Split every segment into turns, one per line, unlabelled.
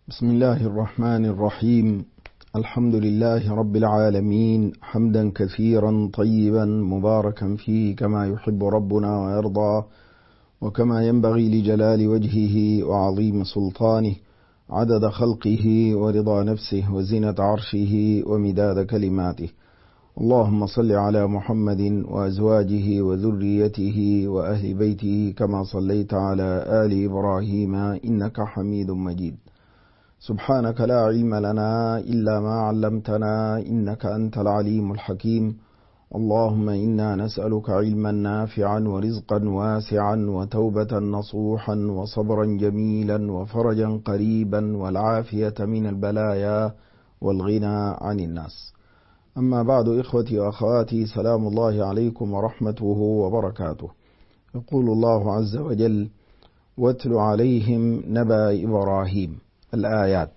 بسم الله الرحمن الرحيم. الحمد لله رب العالمين، حمدا كثيرا طيبا مباركا فيه كما يحب ربنا ويرضى، وكما ينبغي لجلال وجهه وعظيم سلطانه، عدد خلقه ورضا نفسه وزنة عرشه ومداد كلماته. اللهم صل على محمد وأزواجه وذريته وأهل بيته كما صليت على آل إبراهيم إنك حميد مجيد. سبحانك لا علم لنا إلا ما علمتنا إنك أنت العليم الحكيم. اللهم إنا نسألك علما نافعا ورزقا واسعا وتوبة نصوحا وصبرا جميلا وفرجا قريبا والعافية من البلايا والغنى عن الناس. أما بعد، إخوتي وأخواتي، سلام الله عليكم ورحمته وبركاته. يقول الله عز وجل: واتل عليهم نبأ إبراهيم. الآيات.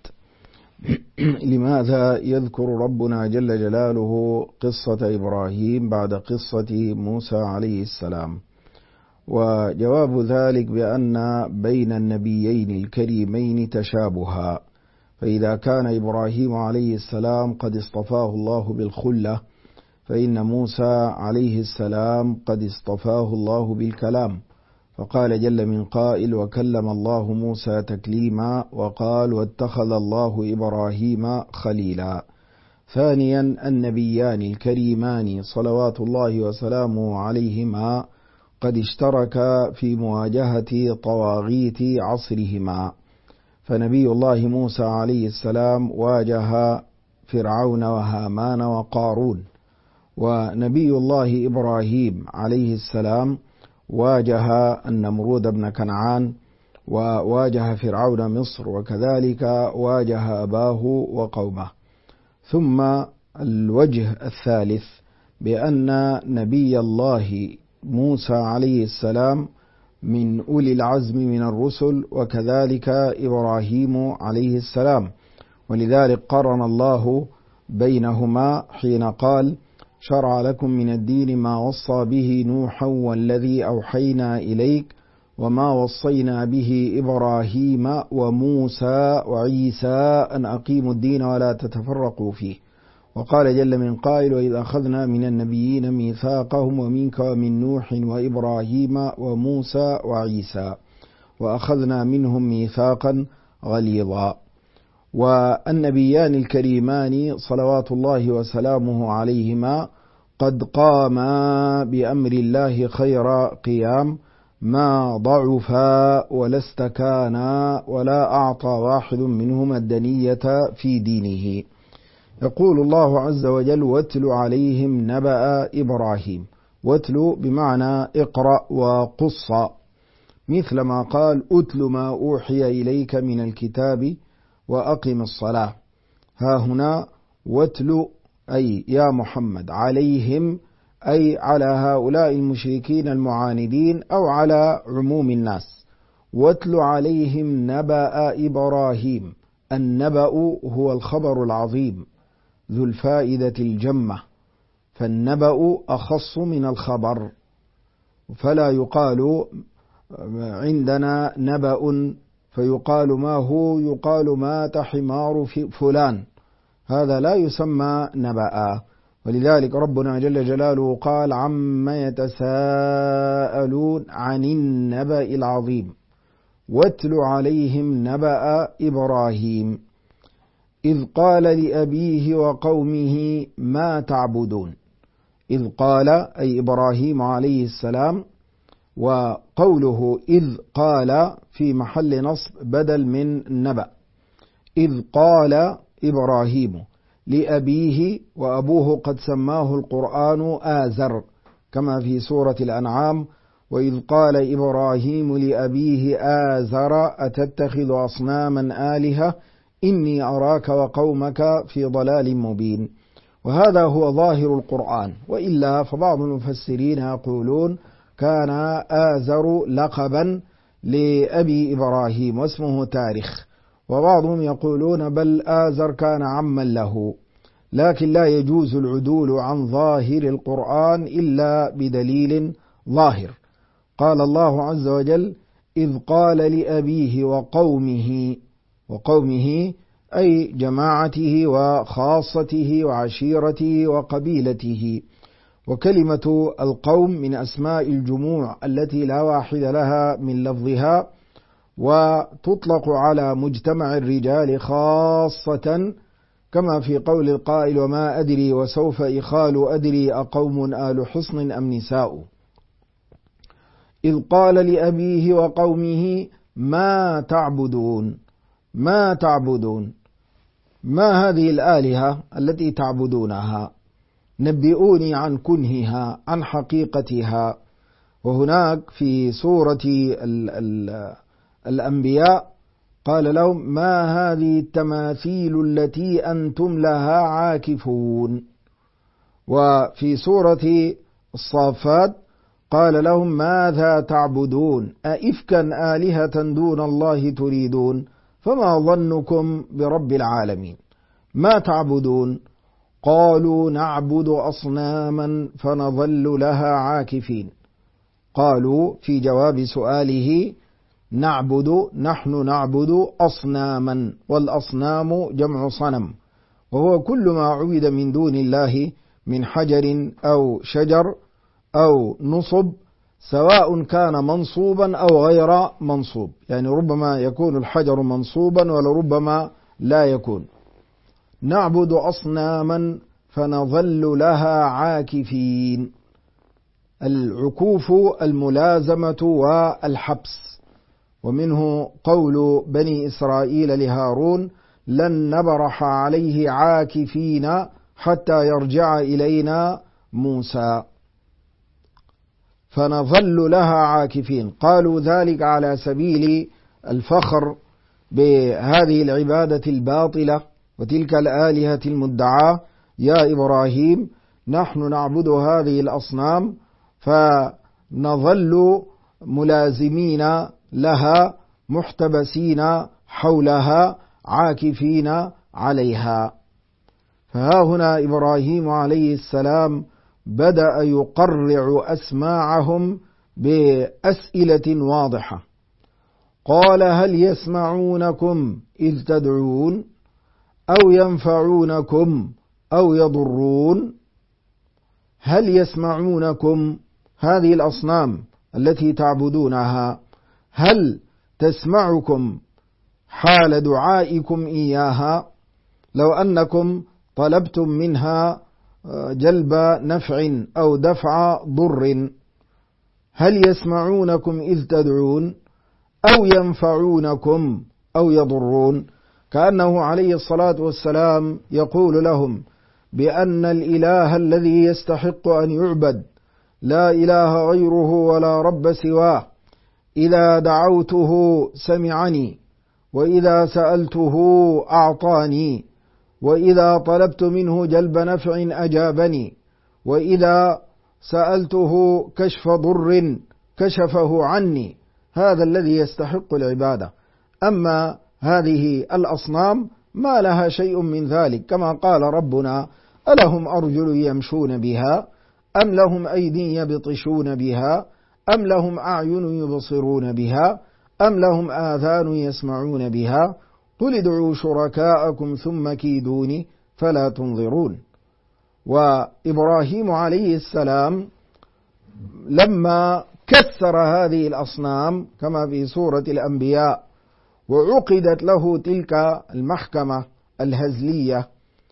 لماذا يذكر ربنا جل جلاله قصة إبراهيم بعد قصة موسى عليه السلام؟ وجواب ذلك بأن بين النبيين الكريمين تشابها، فإذا كان إبراهيم عليه السلام قد اصطفاه الله بالخلة، فإن موسى عليه السلام قد اصطفاه الله بالكلام، فقال جل من قائل: وكلم الله موسى تكليما، وقال: واتخذ الله إبراهيم خليلا. ثانيا، النبيان الكريمان صلوات الله وسلامه عليهما قد اشتركا في مواجهة طواغيت عصرهما، فنبي الله موسى عليه السلام واجه فرعون وهامان وقارون، ونبي الله إبراهيم عليه السلام واجه النمرود بن كنعان، وواجه فرعون مصر، وكذلك واجه أباه وقومه. ثم الوجه الثالث بأن نبي الله موسى عليه السلام من أولي العزم من الرسل، وكذلك إبراهيم عليه السلام، ولذلك قرن الله بينهما حين قال: شرع لكم من الدين ما وصى به نوحا والذي أوحينا إليك وما وصينا به إبراهيم وموسى وعيسى أن أقيموا الدين ولا تتفرقوا فيه. وقال جل من قائل: وإذ أخذنا من النبيين ميثاقهم ومنك ومن نوح وإبراهيم وموسى وعيسى وأخذنا منهم ميثاقا غليظا. والنبيان الكريمان صلوات الله وسلامه عليهما قد قاما بأمر الله خير قيام، ما ضعفا ولا استكانا ولا أعطى واحد منهما الدنية في دينه. يقول الله عز وجل: واتل عليهم نبأ إبراهيم. واتل بمعنى اقرأ وقص، مثل ما قال: اتل ما أوحي إليك من الكتاب وأقم الصلاة. ها هنا واتل أي يا محمد عليهم، أي على هؤلاء المشركين المعاندين أو على عموم الناس. واتل عليهم نبأ إبراهيم. النبأ هو الخبر العظيم ذو الفائدة الجمة، فالنبأ أخص من الخبر، فلا يقال عندنا نبأ فيقال ما هو، يقال مات حمار فلان، هذا لا يسمى نبأ. ولذلك ربنا جل جلاله قال: عما يتساءلون عن النبأ العظيم. واتل عليهم نبأ إبراهيم إذ قال لأبيه وقومه ما تعبدون. إذ قال أي إبراهيم عليه السلام، وقوله إذ قال في محل نصب بدل من نبأ. إذ قال إبراهيم لأبيه، وأبوه قد سماه القرآن آزر، كما في سورة الأنعام: وإذ قال إبراهيم لأبيه آزر أتتخذ أصناما آلهة إني أراك وقومك في ضلال مبين. وهذا هو ظاهر القرآن، وإلا فبعض المفسرين يقولون كان آزر لقبا لأبي إبراهيم واسمه تاريخ، وبعضهم يقولون بل آزر كان عما له. لكن لا يجوز العدول عن ظاهر القرآن إلا بدليل ظاهر. قال الله عز وجل: إذ قال لأبيه وقومه، وقومه أي جماعته وخاصته وعشيرته وقبيلته. وكلمة القوم من أسماء الجموع التي لا واحد لها من لفظها، وتطلق على مجتمع الرجال خاصة، كما في قول القائل: وما أدري وسوف إخال أدري أقوم آل حصن أم نساء. إذ قال لأبيه وقومه ما تعبدون. ما تعبدون، ما هذه الآلهة التي تعبدونها؟ نبئوني عن كنهها، عن حقيقتها. وهناك في سورة الأنبياء قال لهم: ما هذه التماثيل التي أنتم لها عاكفون. وفي سورة الصافات قال لهم: ماذا تعبدون أئفكا آلهة دون الله تريدون فما ظنكم برب العالمين. ما تعبدون؟ قالوا نعبد أصناما فنظل لها عاكفين. قالوا في جواب سؤاله: نحن نعبد أصناما، والأصنام جمع صنم، وهو كل ما عبد من دون الله من حجر أو شجر أو نصب، سواء كان منصوبا أو غير منصوب، يعني ربما يكون الحجر منصوبا ولربما لا يكون. نعبد أصناما فنظل لها عاكفين. العكوف الملازمة والحبس. ومنه قول بني إسرائيل لهارون: لن نبرح عليه عاكفين حتى يرجع إلينا موسى. فنظل لها عاكفين. قالوا ذلك على سبيل الفخر بهذه العبادة الباطلة وتلك الآلهة المدعاة. يا إبراهيم، نحن نعبد هذه الأصنام فنظل ملازمين لها، محتبسين حولها، عاكفين عليها. فها هنا إبراهيم عليه السلام بدأ يقرع أسماعهم بأسئلة واضحة. قال: هل يسمعونكم إذ تدعون أو ينفعونكم أو يضرون؟ هل يسمعونكم؟ هذه الأصنام التي تعبدونها هل تسمعكم حال دعائكم إياها؟ لو أنكم طلبتم منها جلب نفع أو دفع ضر، هل يسمعونكم إذ تدعون أو ينفعونكم أو يضرون؟ كأنه عليه الصلاة والسلام يقول لهم بأن الإله الذي يستحق أن يعبد لا إله غيره ولا رب سواه، إذا دعوته سمعني، وإذا سألته أعطاني، وإذا طلبت منه جلب نفع أجابني، وإذا سألته كشف ضر كشفه عني. هذا الذي يستحق العبادة. أما هذه الأصنام ما لها شيء من ذلك، كما قال ربنا: ألهم أرجل يمشون بها أم لهم أيدي يبطشون بها أم لهم أعين يبصرون بها أم لهم آذان يسمعون بها قل ادعوا شركاءكم ثم كيدوني فلا تنظرون. وإبراهيم عليه السلام لما كسر هذه الأصنام كما في سورة الأنبياء وعقدت له تلك المحكمة الهزلية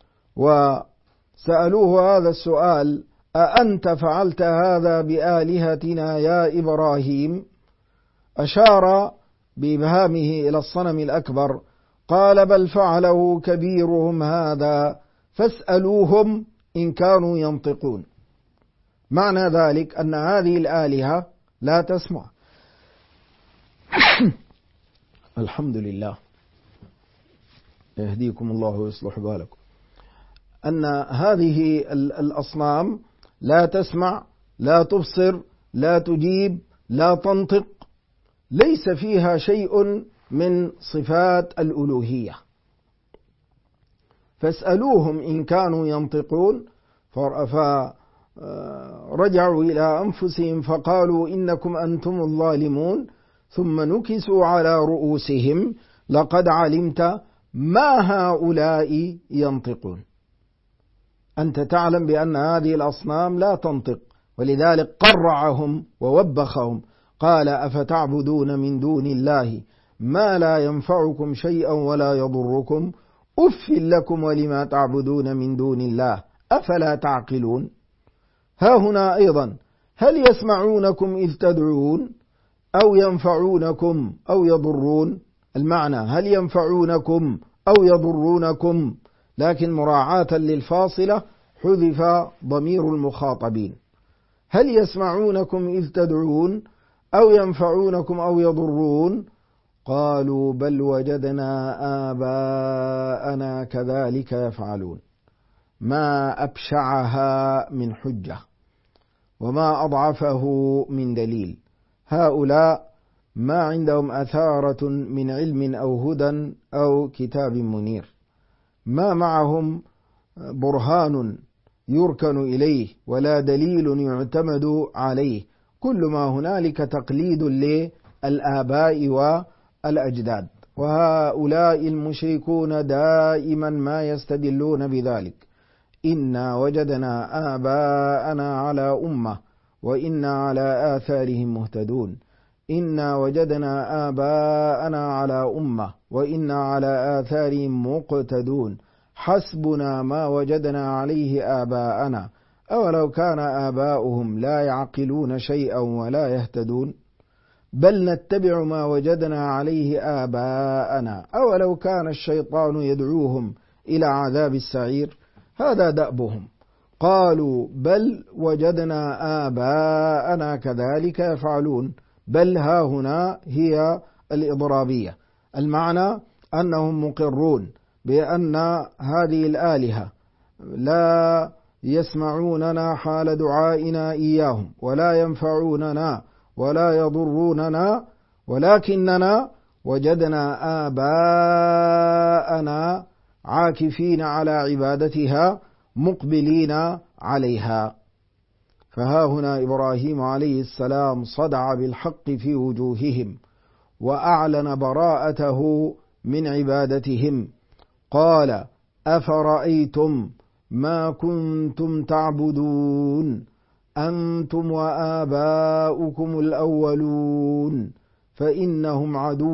وسألوه هذا السؤال: أأنت فعلت هذا بآلهتنا يا إبراهيم؟ أشار بإبهامه إلى الصنم الأكبر، قال: بل فعله كبيرهم هذا فاسألوهم إن كانوا ينطقون. معنى ذلك أن هذه الآلهة لا تسمع. الحمد لله، يهديكم الله ويصلح بالكم. أن هذه الأصنام لا تسمع، لا تبصر، لا تجيب، لا تنطق، ليس فيها شيء من صفات الألوهية. فاسألوهم إن كانوا ينطقون، فرجعوا إلى أنفسهم فقالوا إنكم أنتم الظالمون، ثم نكسوا على رؤوسهم لقد علمت ما هؤلاء ينطقون. أنت تعلم بأن هذه الأصنام لا تنطق، ولذلك قرعهم ووبخهم، قال أفتعبدون من دون الله ما لا ينفعكم شيئا ولا يضركم أف لكم ولما تعبدون من دون الله أفلا تعقلون. ها هنا أيضا هل يسمعونكم إذ تدعون أو ينفعونكم أو يضرون؟ المعنى هل ينفعونكم أو يضرونكم، لكن مراعاة للفاصلة حذف ضمير المخاطبين. هل يسمعونكم إذ تدعون أو ينفعونكم أو يضرون؟ قالوا بل وجدنا آباءنا كذلك يفعلون. ما أبشعها من حجة وما أضعفه من دليل. هؤلاء ما عندهم أثارة من علم أو هدى أو كتاب منير، ما معهم برهان يركن إليه ولا دليل يعتمد عليه، كل ما هنالك تقليد للآباء والأجداد. وهؤلاء المشركون دائما ما يستدلون بذلك: إنا وجدنا آباءنا على أمة وإنا على آثارهم مهتدون. إنا وجدنا آباءنا على أمة وإنا على آثارهم مقتدون. حسبنا ما وجدنا عليه آباءنا أولو كان آباؤهم لا يعقلون شيئا ولا يهتدون. بل نتبع ما وجدنا عليه آباءنا أولو كان الشيطان يدعوهم إلى عذاب السعير. هذا دأبهم. قالوا بل وجدنا آباءنا كذلك يفعلون. بل ها هنا هي الإضرابية، المعنى أنهم مقرون بأن هذه الآلهة لا يسمعوننا حال دعائنا إياهم ولا ينفعوننا ولا يضروننا، ولكننا وجدنا آباءنا عاكفين على عبادتها مقبلين عليها. فها هنا إبراهيم عليه السلام صدع بالحق في وجوههم وأعلن براءته من عبادتهم. قال أفرأيتم ما كنتم تعبدون أنتم وآباؤكم الأولون فإنهم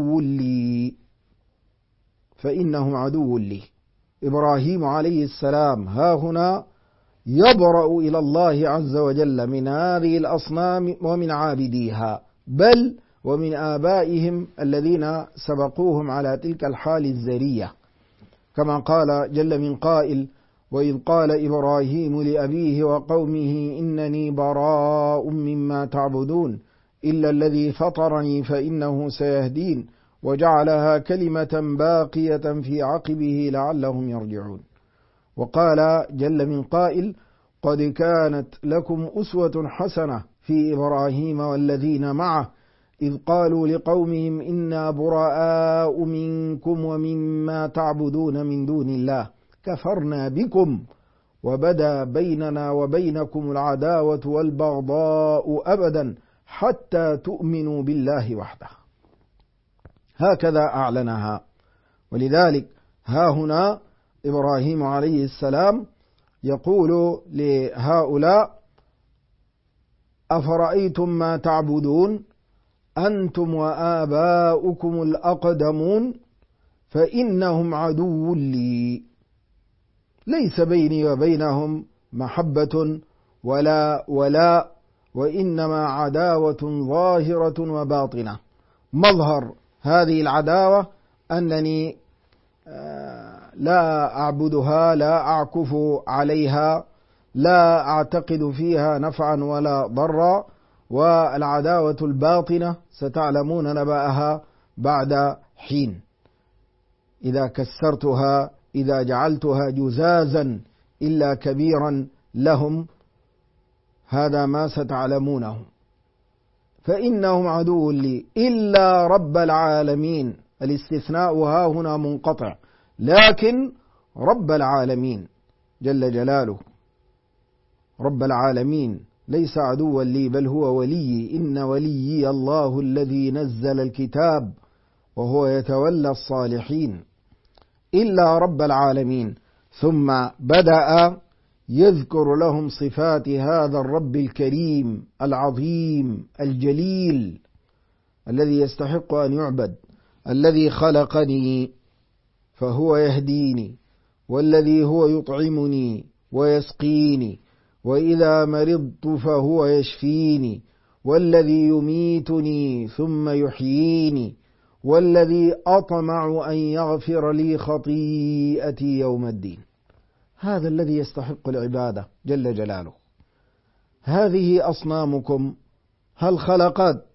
عدو لي. إبراهيم عليه السلام ها هنا يبرأ إلى الله عز وجل من هذه الأصنام ومن عابديها، بل ومن آبائهم الذين سبقوهم على تلك الحال الزرية، كما قال جل من قائل: وإذ قال إبراهيم لأبيه وقومه إنني براء مما تعبدون إلا الذي فطرني فإنه سيهدين وجعلها كلمة باقية في عقبه لعلهم يرجعون. وقال جل من قائل: قد كانت لكم أسوة حسنة في إبراهيم والذين معه إذ قالوا لقومهم إنا براء منكم ومما تعبدون من دون الله كفرنا بكم وبدا بيننا وبينكم العداوة والبغضاء أبدا حتى تؤمنوا بالله وحده. هكذا أعلنها. ولذلك ها هنا إبراهيم عليه السلام يقول لهؤلاء: أفرأيتم ما تعبدون أنتم وآباؤكم الأقدمون فإنهم عدو لي. ليس بيني وبينهم محبة ولا ولاء، وإنما عداوة ظاهرة وباطنة. مظهر هذه العداوة أنني لا أعبدها، لا أعكف عليها، لا أعتقد فيها نفعا ولا ضرا. والعداوة الباطنة ستعلمون نبأها بعد حين، إذا كسرتها، إذا جعلتها جزازا إلا كبيرا لهم، هذا ما ستعلمونه. فإنهم عدو لي إلا رب العالمين. الاستثناء ها هنا منقطع، لكن رب العالمين جل جلاله، رب العالمين ليس عدوا لي بل هو ولي. إن وليي الله الذي نزل الكتاب وهو يتولى الصالحين إلا رب العالمين. ثم بدأ يذكر لهم صفات هذا الرب الكريم العظيم الجليل الذي يستحق أن يعبد، الذي خلقني فهو يهديني، والذي هو يطعمني ويسقيني، وإذا مرضت فهو يشفيني، والذي يميتني ثم يحييني، والذي أطمع أن يغفر لي خطيئتي يوم الدين. هذا الذي يستحق العبادة جل جلاله. هذه أصنامكم هل خلقت؟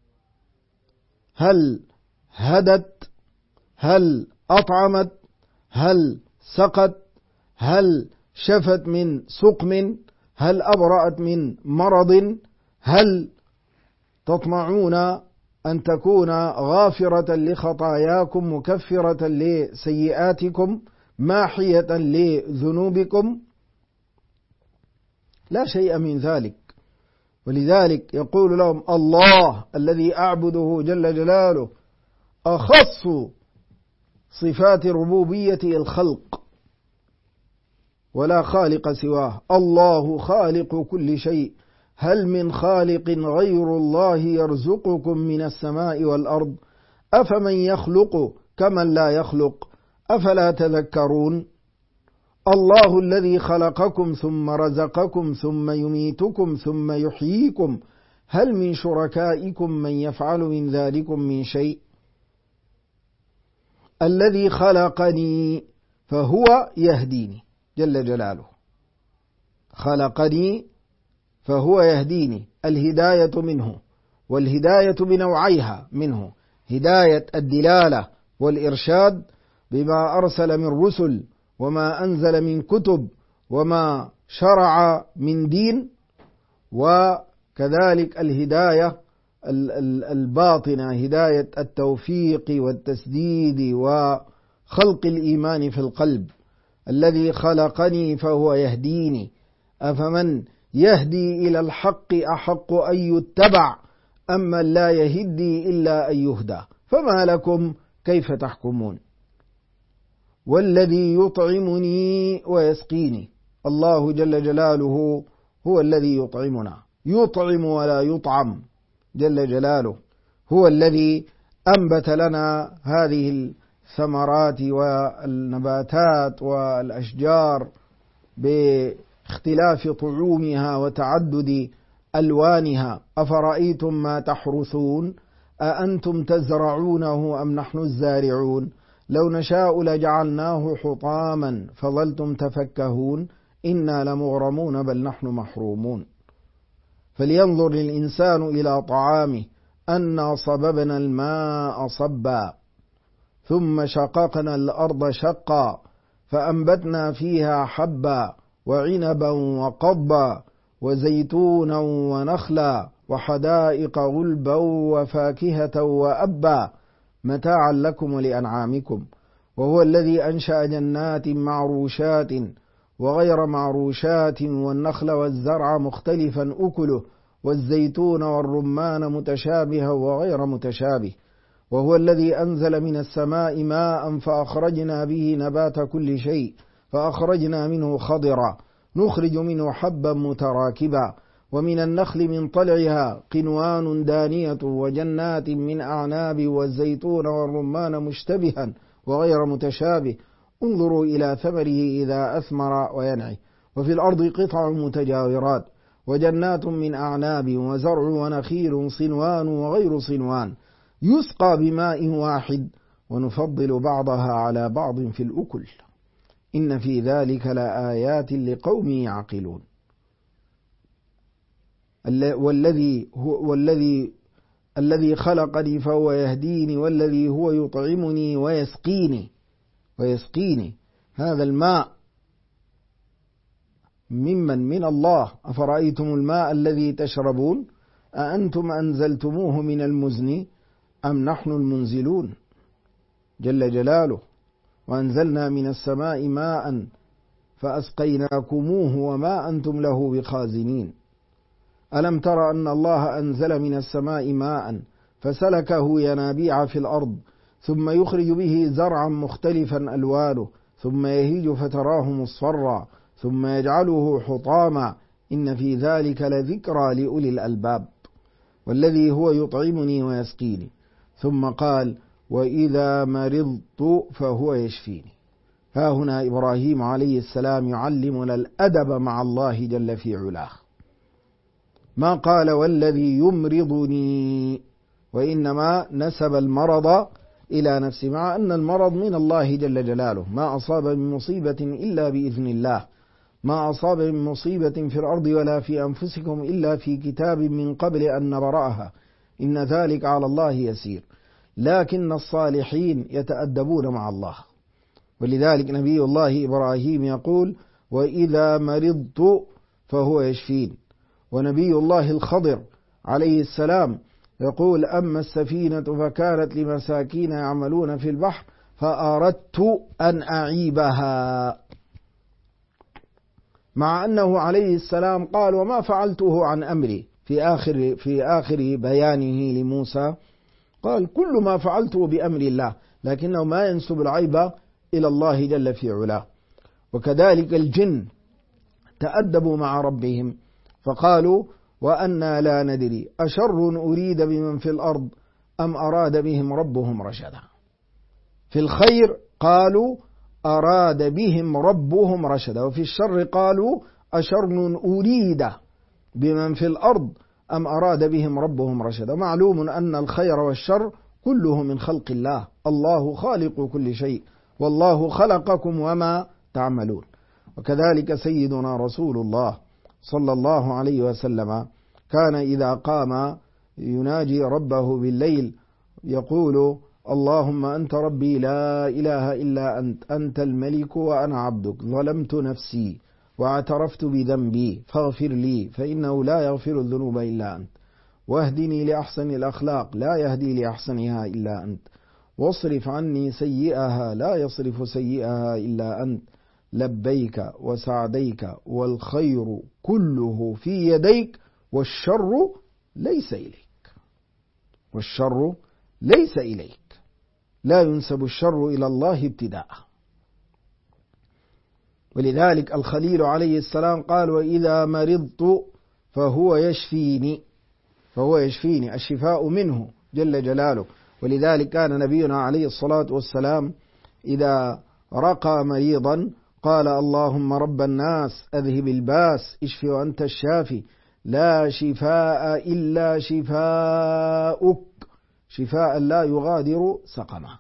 هل هدت؟ هل أطعمت؟ هل سقت؟ هل شفت من سقم؟ هل أبرأت من مرض؟ هل تطمعون أن تكون غافرة لخطاياكم مكفرة لسيئاتكم ماحية لذنوبكم؟ لا شيء من ذلك. ولذلك يقول لهم الله الذي أعبده جل جلاله أخص صفات الربوبية الخلق، ولا خالق سواه. الله خالق كل شيء، هل من خالق غير الله يرزقكم من السماء والأرض؟ أفمن يخلق كمن لا يخلق، أفلا تذكرون؟ الله الذي خلقكم ثم رزقكم ثم يميتكم ثم يحييكم، هل من شركائكم من يفعل من ذلكم من شيء؟ الذي خلقني فهو يهديني جل جلاله، خلقني فهو يهديني. الهداية منه، والهداية بنوعيها منه: هداية الدلالة والإرشاد بما أرسل من رسل وما أنزل من كتب وما شرع من دين، وكذلك الهداية الباطنة، هداية التوفيق والتسديد وخلق الإيمان في القلب. الذي خلقني فهو يهديني، أفمن يهدي إلى الحق أحق أن يتبع أما لا يهدي إلا أن يهدى، فما لكم كيف تحكمون؟ والذي يطعمني ويسقيني، الله جل جلاله هو الذي يطعمنا، يطعم ولا يطعم جل جلاله. هو الذي أنبت لنا هذه الثمرات والنباتات والأشجار باختلاف طعومها وتعدد ألوانها. أفرأيتم ما تحرثون أأنتم تزرعونه أم نحن الزارعون لو نشاء لجعلناه حطاما فظلتم تفكهون إنا لمغرمون بل نحن محرومون. فلينظر الإنسان إلى طعامه أنا صببنا الماء صبا ثم شققنا الأرض شقا فأنبتنا فيها حبا وعنبا وقضبا وزيتونا ونخلا وحدائق غلبا وفاكهة وأبا متاعا لكم ولأنعامكم. وهو الذي أنشأ جنات معروشات وغير معروشات والنخل والزرع مختلفا أكله والزيتون والرمان متشابها وغير متشابه. وهو الذي أنزل من السماء ماء فأخرجنا به نبات كل شيء فأخرجنا منه خضرا نخرج منه حبا متراكبا ومن النخل من طلعها قنوان دانية وجنات من أعناب والزيتون والرمان مشتبها وغير متشابه انظروا إلى ثمره إذا أثمر وينعي. وفي الأرض قطع متجاورات وجنات من أعناب وزرع ونخيل صنوان وغير صنوان يسقى بماء واحد ونفضل بعضها على بعض في الأكل إن في ذلك لآيات لقوم يعقلون. الذي خلقني فهو يهديني والذي هو يطعمني ويسقيني هذا الماء من الله. أفرأيتم الماء الذي تشربون أأنتم أنزلتموه من المزن أم نحن المنزلون جل جلاله. وأنزلنا من السماء ماء فأسقيناكموه وما أنتم له بخازنين. ألم تر أن الله أنزل من السماء ماء فسلكه ينابيع في الأرض ثم يخرج به زرعا مختلفا ألوانه ثم يهيج فتراه مصفرا ثم يجعله حطاما إن في ذلك لذكرى لأولي الألباب والذي هو يطعمني ويسقيني. ثم قال وإذا مرضت فهو يشفيني. ها هنا إبراهيم عليه السلام يعلمنا الأدب مع الله جل في علاه، ما قال والذي يمرضني، وإنما نسب المرض إلى نفسه، مع أن المرض من الله جل جلاله. ما أصاب من مصيبة إلا بإذن الله، ما أصاب من مصيبة في الأرض ولا في أنفسكم إلا في كتاب من قبل أن نبرأها إن ذلك على الله يسير. لكن الصالحين يتأدبون مع الله، ولذلك نبي الله إبراهيم يقول وإذا مرضت فهو يشفين. ونبي الله الخضر عليه السلام يقول أما السفينة فكانت لمساكين يعملون في البحر فأردت أن أعيبها، مع أنه عليه السلام قال وما فعلته عن أمري في آخر بيانه لموسى، قال كل ما فعلته بأمر الله، لكنه ما ينسب العيب إلى الله جل في علاه. وكذلك الجن تأدبوا مع ربهم فقالوا وأنا لا ندري أشر أريد بمن في الأرض أم أراد بهم ربهم رشدا. في الخير قالوا أراد بهم ربهم رشدا، وفي الشر قالوا أشر أريد بمن في الأرض أم أراد بهم ربهم رشدا. معلوم أن الخير والشر كله من خلق الله، الله خالق كل شيء والله خلقكم وما تعملون. وكذلك سيدنا رسول الله صلى الله عليه وسلم كان إذا قام يناجي ربه بالليل يقول اللهم أنت ربي لا إله إلا أنت، أنت الملك وأنا عبدك، ظلمت نفسي واعترفت بذنبي فاغفر لي فإنه لا يغفر الذنوب إلا أنت، واهدني لأحسن الأخلاق لا يهدي لأحسنها إلا أنت، واصرف عني سيئها لا يصرف سيئها إلا أنت، لبيك وسعديك والخير كله في يديك والشر ليس إليك، والشر ليس إليك، لا ينسب الشر إلى الله ابتداء. ولذلك الخليل عليه السلام قال وإذا مرضت فهو يشفيني، فهو يشفيني، الشفاء منه جل جلاله. ولذلك كان نبينا عليه الصلاة والسلام إذا رقى مريضا قال اللهم رب الناس أذهب الباس اشف وأنت الشافي لا شفاء إلا شفاؤك شفاء لا يغادر سقما.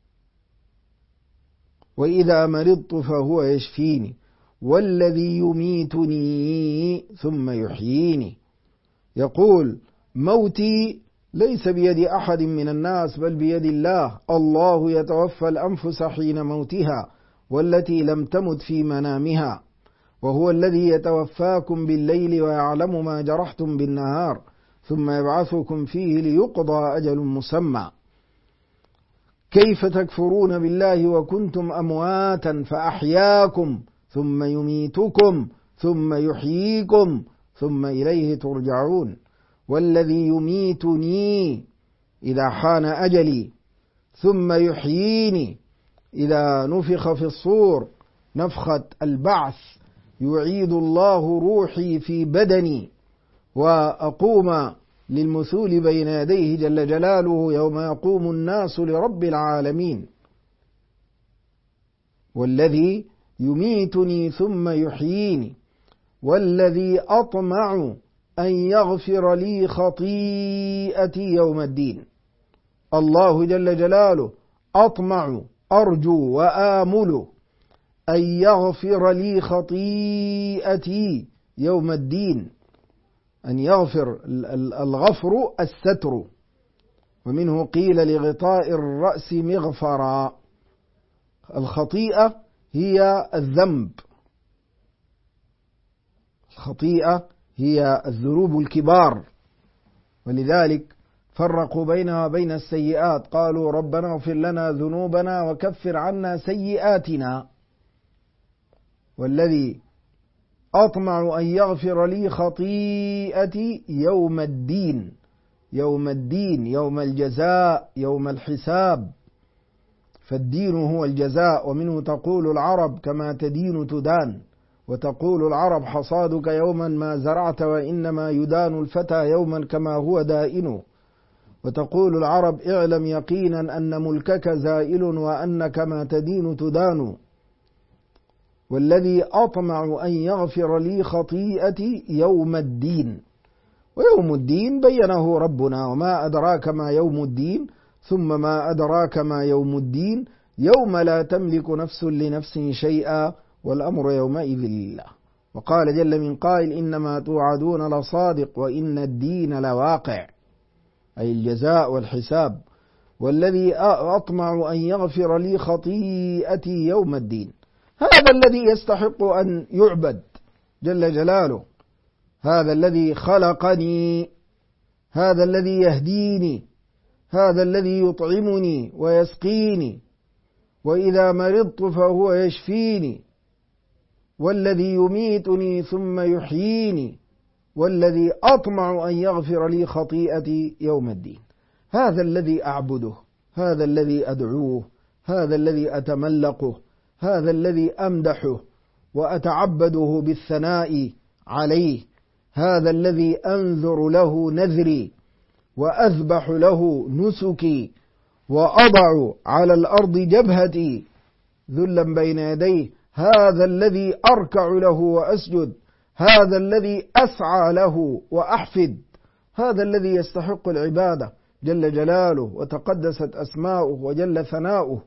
وإذا مرضت فهو يشفيني والذي يميتني ثم يحييني. يقول موتي ليس بيد أحد من الناس بل بيد الله، الله يتوفى الأنفس حين موتها والتي لم تمت في منامها، وهو الذي يتوفاكم بالليل ويعلم ما جرحتم بالنهار ثم يبعثكم فيه ليقضى أجل مسمى. كيف تكفرون بالله وكنتم أمواتا فأحياكم ثم يميتكم ثم يحييكم ثم إليه ترجعون. والذي يميتني إذا حان أجلي ثم يحييني إذا نفخ في الصور نفخة البعث يعيد الله روحي في بدني وأقوم للمثول بين يديه جل جلاله يوم يقوم الناس لرب العالمين. والذي يميتني ثم يحييني والذي أطمع أن يغفر لي خطيئتي يوم الدين. الله جل جلاله أطمع أرجو وآمل أن يغفر لي خطيئتي يوم الدين. أن يغفر، الغفر الستر، ومنه قيل لغطاء الرأس مغفرا. الخطيئة هي الذنب، الخطيئة هي الذنوب الكبار، ولذلك فرقوا بينها وبين السيئات، قالوا ربنا اغفر لنا ذنوبنا وكفر عنا سيئاتنا. والذي أطمع أن يغفر لي خطيئتي يوم الدين، يوم الدين، يوم الجزاء، يوم الحساب. فالدين هو الجزاء، ومنه تقول العرب كما تدين تدان، وتقول العرب حصادك يوما ما زرعت، وإنما يدان الفتى يوما كما هو دائن. وتقول العرب اعلم يقينا أن ملكك زائل، وأنك ما تدين تدان. والذي أطمع أن يغفر لي خطيئتي يوم الدين. ويوم الدين بينه ربنا: وما أدراك ما يوم الدين، ثم ما أدراك ما يوم الدين، يوم لا تملك نفس لنفس شيئا والأمر يومئذ لله. وقال جل من قائل: إنما توعدون لصادق وإن الدين لواقع، أي الجزاء والحساب. والذي أطمع أن يغفر لي خطيئتي يوم الدين، هذا الذي يستحق أن يعبد جل جلاله، هذا الذي خلقني، هذا الذي يهديني، هذا الذي يطعمني ويسقيني، وإذا مرضت فهو يشفيني، والذي يميتني ثم يحييني، والذي أطمع أن يغفر لي خطيئتي يوم الدين. هذا الذي أعبده، هذا الذي أدعوه، هذا الذي أتملقه، هذا الذي أمدحه وأتعبده بالثناء عليه، هذا الذي أنذر له نذري وأذبح له نسكي، وأضع على الأرض جبهتي ذلا بين يديه، هذا الذي أركع له وأسجد، هذا الذي أسعى له وأحفد، هذا الذي يستحق العبادة جل جلاله وتقدست أسماؤه وجل ثناؤه.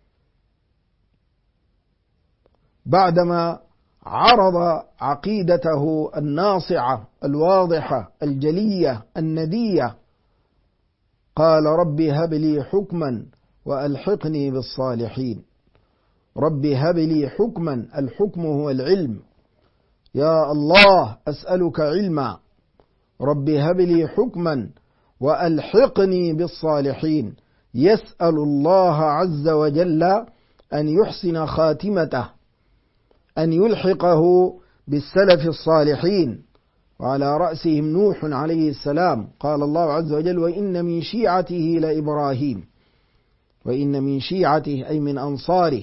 بعدما عرض عقيدته الناصعة الواضحة الجلية الندية، قال: رب هب لي حكما وألحقني بالصالحين. رب هب لي حكما، الحكم هو العلم، يا الله أسألك علما. رب هب لي حكما وألحقني بالصالحين، يسأل الله عز وجل أن يحسن خاتمته، أن يلحقه بالسلف الصالحين، وعلى رأسهم نوح عليه السلام. قال الله عز وجل: وإن من شيعته لإبراهيم، وإن من شيعته أي من أنصاره.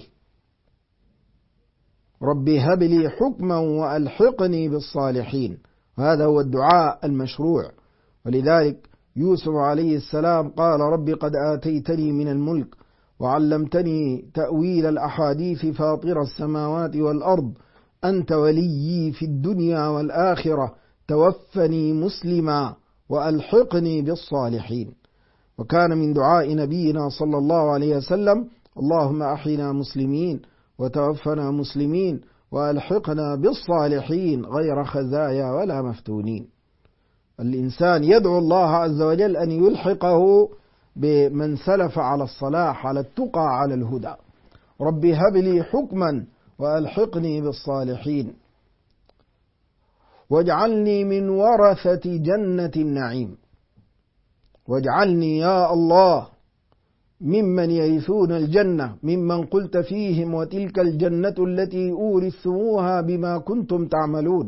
رب هب لي حكما وألحقني بالصالحين، هذا هو الدعاء المشروع. ولذلك يوسف عليه السلام قال: رب قد آتيتني من الملك وعلمتني تأويل الأحاديث فاطر السماوات والأرض، أنت وليي في الدنيا والآخرة، توفني مسلما وألحقني بالصالحين. وكان من دعاء نبينا صلى الله عليه وسلم: اللهم أحينا مسلمين وتوفنا مسلمين وألحقنا بالصالحين غير خزايا ولا مفتونين. الإنسان يدعو الله عز وجل أن يلحقه بمن سلف على الصلاح، على التقى، على الهدى. رب هب لي حكما وألحقني بالصالحين واجعلني من ورثة جنة النعيم. واجعلني يا الله ممن يرثون الجنة، ممن قلت فيهم: وتلك الجنة التي أورثتموها بما كنتم تعملون.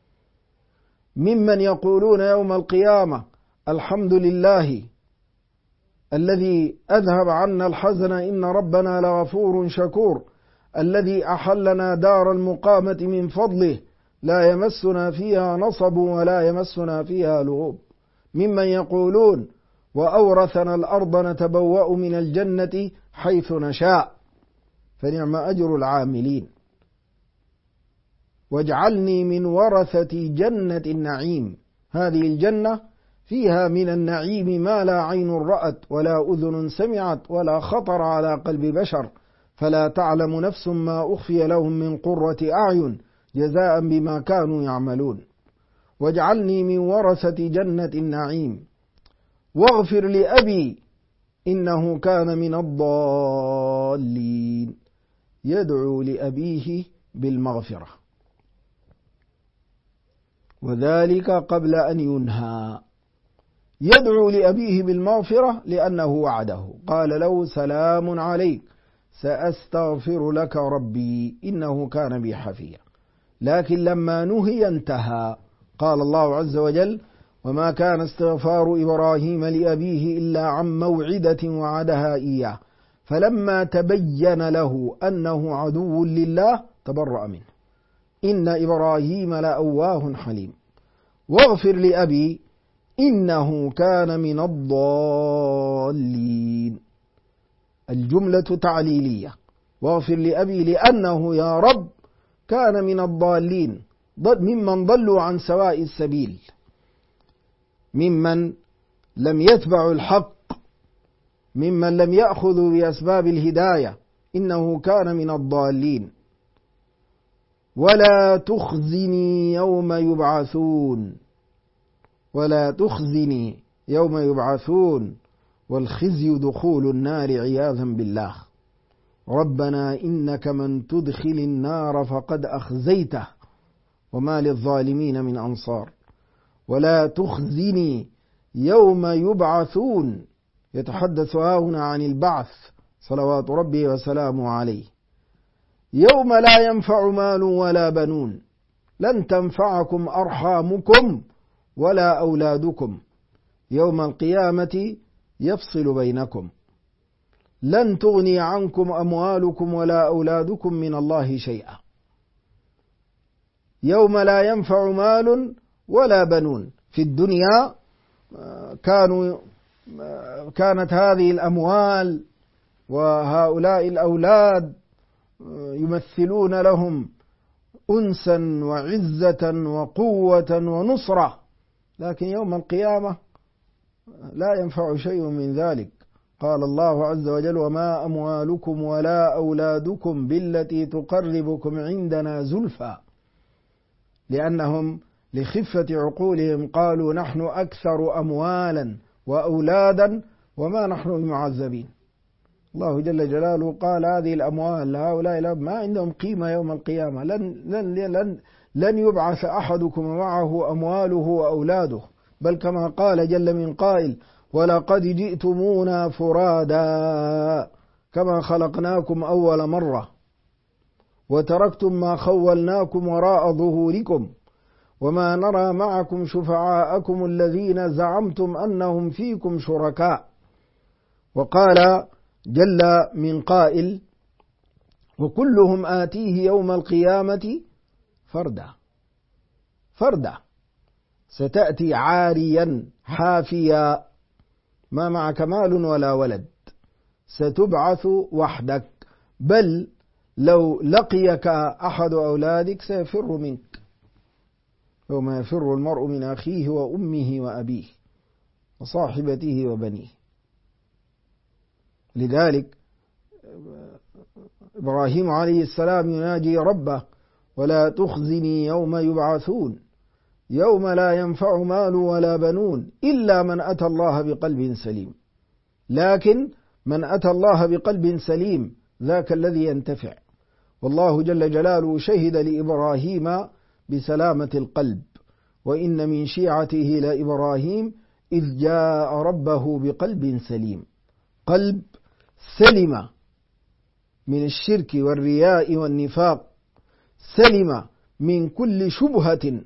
ممن يقولون يوم القيامة: الحمد لله الذي أذهب عنا الحزن إن ربنا لغفور شكور، الذي أحلنا دار المقامة من فضله، لا يمسنا فيها نصب ولا يمسنا فيها لغوب. ممن يقولون: وأورثنا الأرض نتبوأ من الجنة حيث نشاء، فنعم أجر العاملين. واجعلني من ورثة جنة النعيم، هذه الجنة فيها من النعيم ما لا عين رأت ولا أذن سمعت ولا خطر على قلب بشر، فلا تعلم نفس ما أخفي لهم من قرة أعين جزاء بما كانوا يعملون. واجعلني من ورثة جنة النعيم، واغفر لأبي إنه كان من الضالين. يدعو لأبيه بالمغفرة، وذلك قبل أن ينهى. يدعو لأبيه بالمغفرة لأنه وعده، قال له: سلام عليك سأستغفر لك ربي إنه كان بي حفيا. لكن لما نهي انتهى. قال الله عز وجل: وما كان استغفار إبراهيم لأبيه إلا عن موعدة وعدها إياه فلما تبين له أنه عدو لله تبرأ منه. إن إبراهيم لأواه حليم. واغفر لأبي إنه كان من الضالين. الجملة تعليلية. واغفر لأبي لأنه يا رب كان من الضالين، ممن ضلوا عن سواء السبيل، ممن لم يتبعوا الحق، ممن لم يأخذوا بأسباب الهداية. إنه كان من الضالين. ولا تخزني يوم يبعثون. ولا تخزني يوم يبعثون. والخزي دخول النار عياذا بالله. ربنا إنك من تدخل النار فقد أخزيته وما للظالمين من أنصار. ولا تخزني يوم يبعثون. يتحدث هنا عن البعث صلوات ربي وسلامه عليه. يوم لا ينفع مال ولا بنون. لن تنفعكم أرحامكم ولا أولادكم. يوم القيامة يفصل بينكم. لن تغني عنكم أموالكم ولا أولادكم من الله شيئا. يوم لا ينفع مال ولا بنون. في الدنيا كانت هذه الأموال وهؤلاء الأولاد يمثلون لهم أنسا وعزة وقوة ونصرة، لكن يوم القيامة لا ينفع شيء من ذلك. قال الله عز وجل: وما أموالكم ولا أولادكم بالتي تقربكم عندنا زلفى. لأنهم لخفة عقولهم قالوا: نحن أكثر أموالا وأولادا وما نحن بمعذبين. الله جل جلاله قال: هذه الأموال هؤلاء ما عندهم قيمة يوم القيامة. لن يبعث أحدكم معه أمواله وأولاده، بل كما قال جل من قائل: ولقد جئتمونا فرادا كما خلقناكم أول مرة وتركتم ما خولناكم وراء ظهوركم وما نرى معكم شفعاءكم الذين زعمتم أنهم فيكم شركاء. وقال جل من قائل: وكلهم آتيه يوم القيامة فردا. فردا. ستأتي عاريا حافيا ما معك مال ولا ولد. ستبعث وحدك، بل لو لقيك أحد أولادك سيفر منك. يوم يفر المرء من أخيه وأمه وأبيه وصاحبته وبنيه. لذلك إبراهيم عليه السلام يناجي ربه: ولا تخزني يوم يبعثون يوم لا ينفع مال ولا بنون إلا من أتى الله بقلب سليم. لكن من أتى الله بقلب سليم ذاك الذي ينتفع. والله جل جلاله شهد لإبراهيم بسلامة القلب: وإن من شيعته لإبراهيم إذ جاء ربه بقلب سليم. قلب سلم من الشرك والرياء والنفاق، سلم من كل شبهة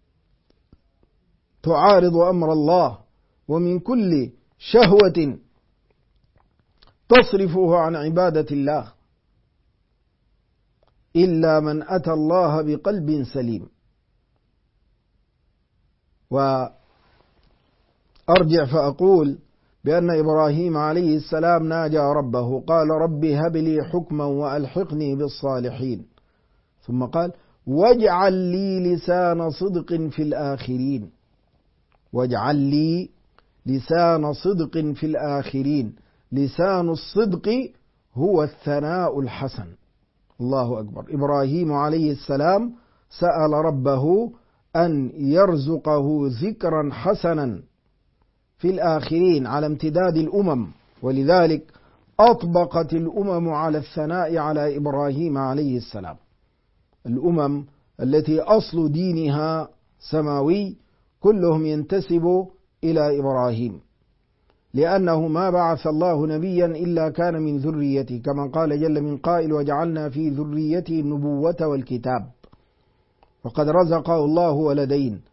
تعارض أمر الله، ومن كل شهوة تصرفه عن عبادة الله، إلا من أتى الله بقلب سليم. وأرجع فأقول بأن إبراهيم عليه السلام ناجى ربه، قال: رب هب لي حكما وألحقني بالصالحين. ثم قال: واجعل لي لسان صدق في الآخرين. واجعل لي لسان صدق في الآخرين. لسان الصدق هو الثناء الحسن. الله أكبر. إبراهيم عليه السلام سأل ربه أن يرزقه ذكرا حسنا في الآخرين على امتداد الأمم، ولذلك أطبقت الأمم على الثناء على إبراهيم عليه السلام. الأمم التي أصل دينها سماوي كلهم ينتسب إلى إبراهيم، لأنه ما بعث الله نبيا إلا كان من ذريته، كما قال جل من قائل: وجعلنا في ذريته النبوة والكتاب. وقد رزقه الله ولدين،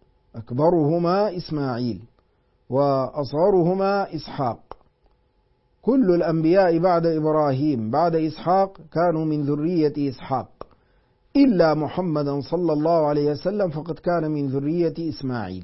أكبرهما إسماعيل وأصغرهما إسحاق. كل الأنبياء بعد إبراهيم بعد إسحاق كانوا من ذرية إسحاق، إلا محمدا صلى الله عليه وسلم فقد كان من ذرية إسماعيل.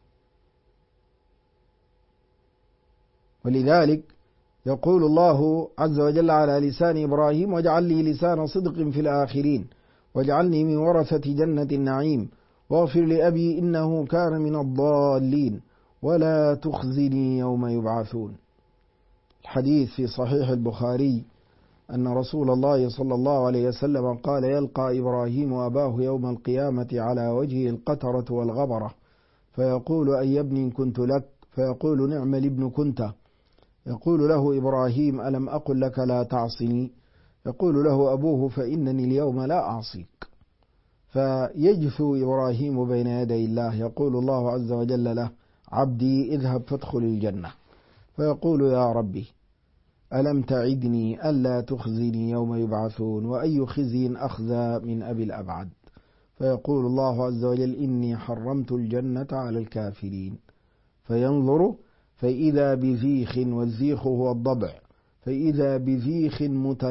ولذلك يقول الله عز وجل على لسان إبراهيم: واجعل لي لسان صدق في الآخرين واجعلني من ورثة جنة النعيم واغفر لأبي إنه كان من الضالين ولا تخزني يوم يبعثون. الحديث في صحيح البخاري أن رسول الله صلى الله عليه وسلم قال: يلقى إبراهيم أباه يوم القيامة على وجهه القترة والغبرة، فيقول: أي ابن كنت لك؟ فيقول: نعم الابن كنت. يقول له إبراهيم: ألم أقل لك لا تعصني؟ يقول له أبوه: فإنني اليوم لا أعصيك. فيجثو إبراهيم بين يدي الله، يقول الله عز وجل له: عبدي اذهب فادخل الجنة. فيقول: يا ربي ألم تعدني ألا تخزني يوم يبعثون؟ وأي خزي أخزى من أبي الأبعد؟ فيقول الله عز وجل: إني حرمت الجنة على الكافرين. فينظر فإذا بذيخ، والذيخ هو الضبع، فإذا بذيخ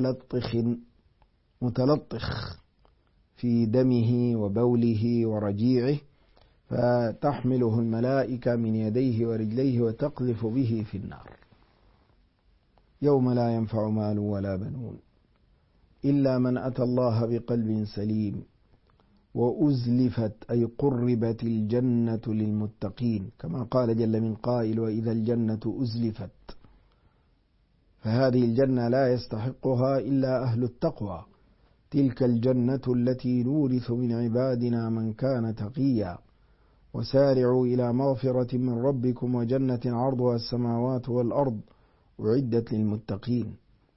متلطخ في دمه وبوله ورجيعه، فتحمله الملائكة من يديه ورجليه وتقذف به في النار، يوم لا ينفع مال ولا بنون إلا من أتى الله بقلب سليم وأزلفت أي قربت الجنة للمتقين، كما قال جل من قائل: وإذا الجنة أزلفت. فهذه الجنة لا يستحقها إلا أهل التقوى، تلك الجنة التي نورث من عبادنا من كان تقيا، وسارعوا إلى مغفرة من ربكم وجنة عرضها السماوات والأرض أعدت للمتقين.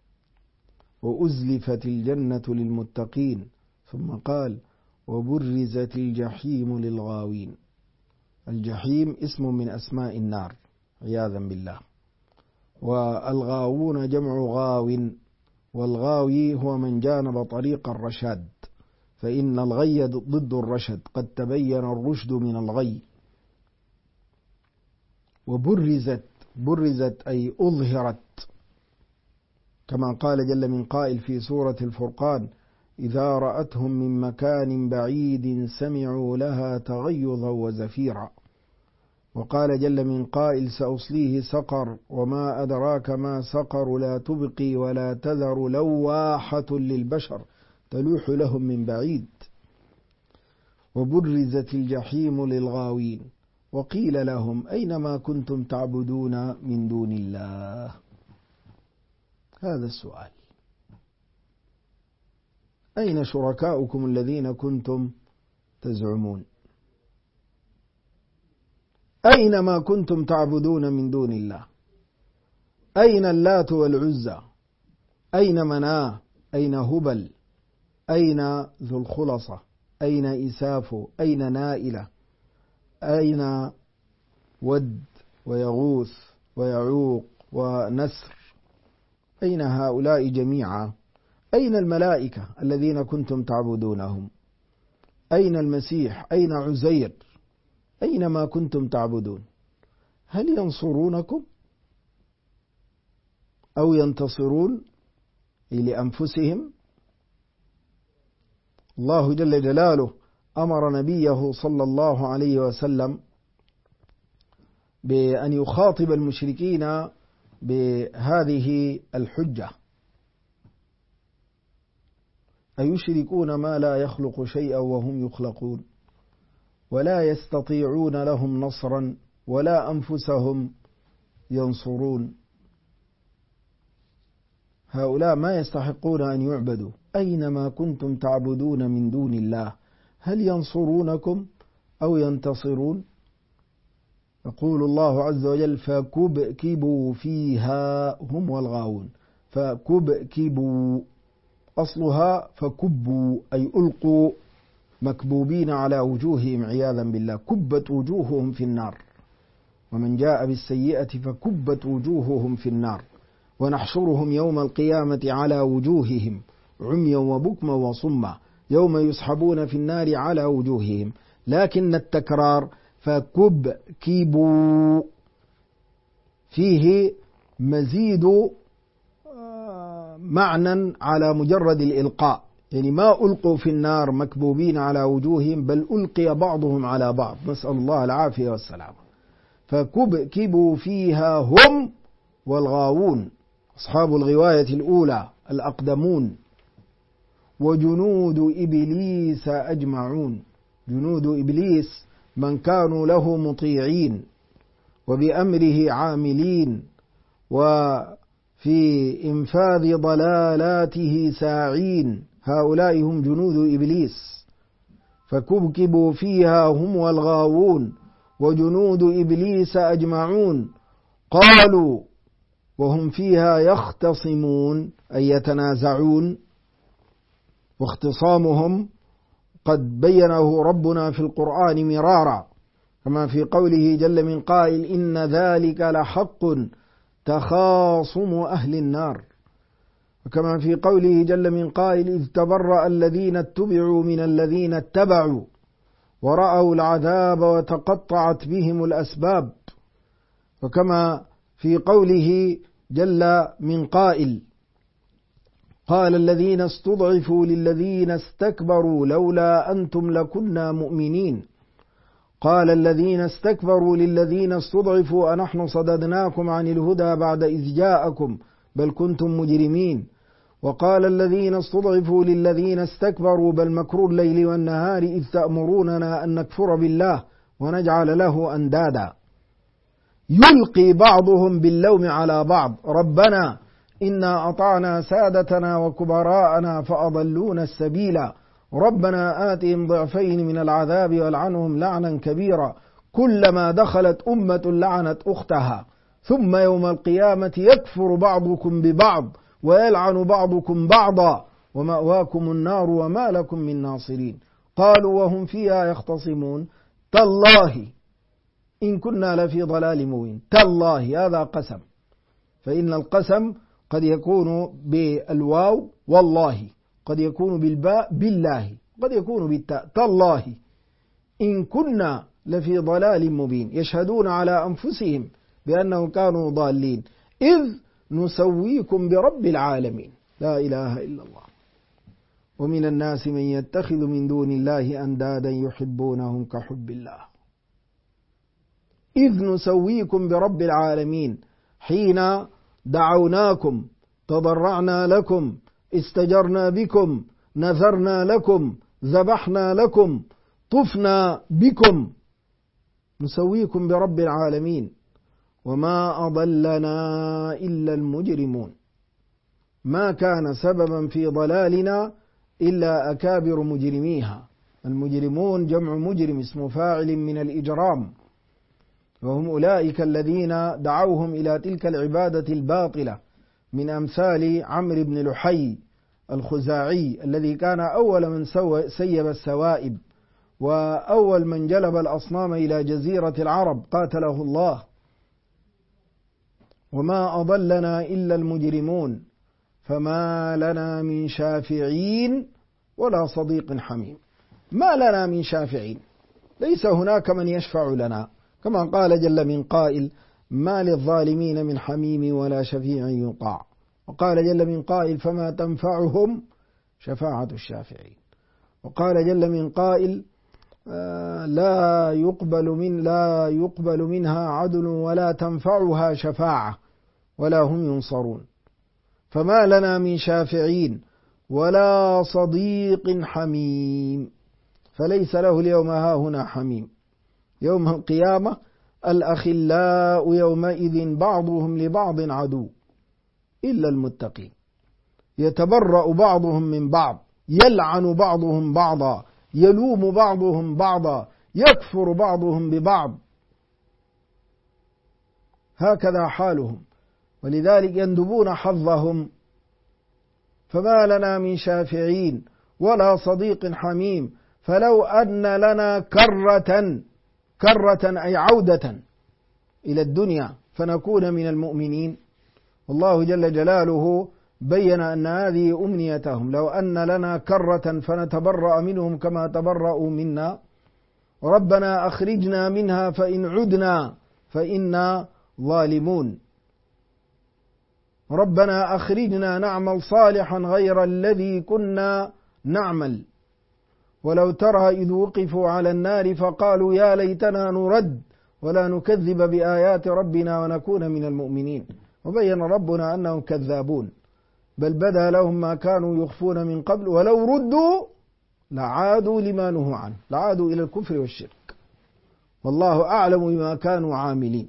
وأزلفت الجنة للمتقين، ثم قال: وبرزت الجحيم للغاوين. الجحيم اسم من أسماء النار عياذا بالله، والغاوون جمع غاو، والغاوي هو من جانب طريق الرشاد، فإن الغي ضد الرشد، قد تبين الرشد من الغي. وبرزت أي أظهرت، كما قال جل من قائل في سورة الفرقان: إذا رأتهم من مكان بعيد سمعوا لها تغيظا وزفيرا. وقال جل من قائل: سأصليه سقر وما أدراك ما سقر لا تبقي ولا تذر لواحة للبشر تلوح لهم من بعيد. وبرزت الجحيم للغاوين وقيل لهم أين ما كنتم تعبدون من دون الله. هذا السؤال: أين شركاؤكم الذين كنتم تزعمون؟ أين ما كنتم تعبدون من دون الله؟ أين اللات والعزى؟ أين مناه؟ أين هبل؟ أين ذو الخلصة؟ أين إساف؟ أين نائلة؟ أين ود ويغوث ويعوق ونسر؟ أين هؤلاء جميعا؟ أين الملائكة الذين كنتم تعبدونهم؟ أين المسيح؟ أين عزير؟ أين ما كنتم تعبدون؟ هل ينصرونكم أو ينتصرون لأنفسهم؟ الله جل جلاله أمر نبيه صلى الله عليه وسلم بأن يخاطب المشركين بهذه الحجة: أيشركون ما لا يخلق شيئا وهم يخلقون ولا يستطيعون لهم نصرا ولا أنفسهم ينصرون. هؤلاء ما يستحقون أن يعبدوا. أينما كنتم تعبدون من دون الله هل ينصرونكم أو ينتصرون؟ يقول الله عز وجل: فكبكبوا فيها هم والغاوون. فكبكبوا أصلها فكبوا أي ألقوا مكبوبين على وجوههم عياذا بالله، كبت وجوههم في النار. ومن جاء بالسيئة فكبت وجوههم في النار ونحشرهم يوم القيامة على وجوههم عميا وبكما وصما يوم يسحبون في النار على وجوههم. لكن التكرار فكبكبوا فيه مزيد معنى على مجرد الإلقاء، يعني ما ألقوا في النار مكبوبين على وجوههم، بل ألقي بعضهم على بعض، نسأل الله العافية والسلامة. فكبكبوا فيها هم والغاوون، أصحاب الغواية الأولى الأقدمون، وجنود إبليس أجمعون. جنود إبليس من كانوا له مطيعين وبأمره عاملين وفي إنفاذ ضلالاته ساعين، هؤلاء هم جنود إبليس. فكبكبوا فيها هم والغاوون وجنود إبليس أجمعون، قالوا وهم فيها يختصمون أي يتنازعون، واختصامهم قد بينه ربنا في القرآن مرارا، كما في قوله جل من قائل إن ذلك لحق تخاصم أهل النار، وكما في قوله جل من قائل إذ تبرأ الذين اتبعوا من الذين اتبعوا ورأوا العذاب وتقطعت بهم الأسباب، وكما في قوله جل من قائل قال الذين استضعفوا للذين استكبروا لولا أنتم لكنا مؤمنين، قال الذين استكبروا للذين استضعفوا أنحن صددناكم عن الهدى بعد إذ جاءكم بل كنتم مجرمين، وقال الذين استضعفوا للذين استكبروا بل مكر الليل والنهار إذ تأمروننا أن نكفر بالله ونجعل له أندادا، يلقي بعضهم باللوم على بعض ربنا إنا أطعنا سادتنا وكبراءنا فأضلونا السبيل ربنا آتهم ضعفين من العذاب والعنهم لعنا كبيرا كلما دخلت أمة لعنت أختها ثم يوم القيامة يكفر بعضكم ببعض ويلعن بعضكم بعضا ومأواكم النار وما لكم من ناصرين. قالوا وهم فيها يختصمون تالله إن كنا لفي ضلال مبين. تالله هذا قسم، فإن القسم قد يكون بالواو والله، قد يكون بالباء بالله، قد يكون بالتاء. تالله إن كنا لفي ضلال مبين، يشهدون على أنفسهم بأنهم كانوا ضالين إذ نسويكم برب العالمين. لا إله إلا الله. ومن الناس من يتخذ من دون الله أندادا يحبونهم كحب الله. إذ نسويكم برب العالمين حين دعوناكم تضرعنا لكم استجرنا بكم نذرنا لكم ذبحنا لكم طفنا بكم نسويكم برب العالمين وما أضلنا إلا المجرمون. ما كان سببا في ضلالنا إلا أكابر مجرميها. المجرمون جمع مجرم اسم فاعل من الإجرام، وهم أولئك الذين دعوهم إلى تلك العبادة الباطلة، من أمثال عمرو بن لحي الخزاعي الذي كان أول من سيب السوائب وأول من جلب الأصنام إلى جزيرة العرب قاتله الله. وما أضلنا إلا المجرمون فما لنا من شافعين ولا صديق حميم. ما لنا من شافعين، ليس هناك من يشفع لنا، كما قال جل من قائل ما للظالمين من حميم ولا شفيع يطاع. وقال جل من قائل فما تنفعهم شفاعة الشافعين. وقال جل من قائل لا يقبل منها عدل ولا تنفعها شفاعة ولا هم ينصرون. فما لنا من شافعين ولا صديق حميم، فليس له اليوم هاهنا حميم. يوم القيامة الأخلاء يومئذ بعضهم لبعض عدو إلا المتقين، يتبرأ بعضهم من بعض، يلعن بعضهم بعضا، يلوم بعضهم بعضا، يكفر بعضهم ببعض، هكذا حالهم، ولذلك يندبون حظهم. فما لنا من شافعين ولا صديق حميم فلو أن لنا كرة أي عودة إلى الدنيا فنكون من المؤمنين. والله جل جلاله بين أن هذه أمنيتهم، لو أن لنا كرة فنتبرأ منهم كما تبرأوا منا، ربنا أخرجنا منها فإن عدنا فإنا ظالمون. ربنا أخرجنا نعمل صالحا غير الذي كنا نعمل ولو ترى إذ وقفوا على النار فقالوا يا ليتنا نرد ولا نكذب بآيات ربنا ونكون من المؤمنين وبين ربنا أنهم كذابون بل بدا لهم ما كانوا يخفون من قبل ولو ردوا لعادوا لما نهوا عنه لعادوا إلى الكفر والشرك والله أعلم بما كانوا عاملين.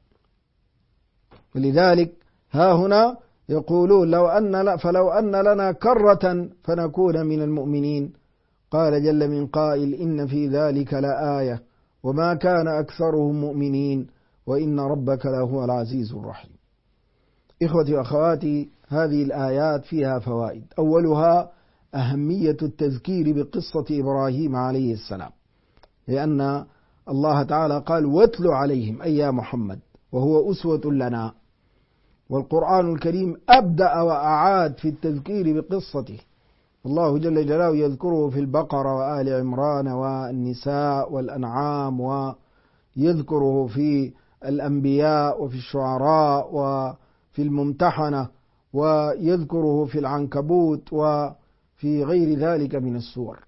ولذلك ها هنا يقولون فلو أن لنا كرة فنكون من المؤمنين. قال جل من قائل إن في ذلك لآية وما كان أكثرهم مؤمنين وإن ربك لهو العزيز الرحيم. إخوتي وأخواتي، هذه الآيات فيها فوائد. أولها أهمية التذكير بقصة إبراهيم عليه السلام، لأن الله تعالى قال واتل عليهم أي يا محمد، وهو أسوة لنا، والقرآن الكريم أبدأ وأعاد في التذكير بقصته. الله جل جلاله يذكره في البقرة وآل عمران والنساء والأنعام، ويذكره في الأنبياء وفي الشعراء وفي الممتحنة، ويذكره في العنكبوت وفي غير ذلك من السور.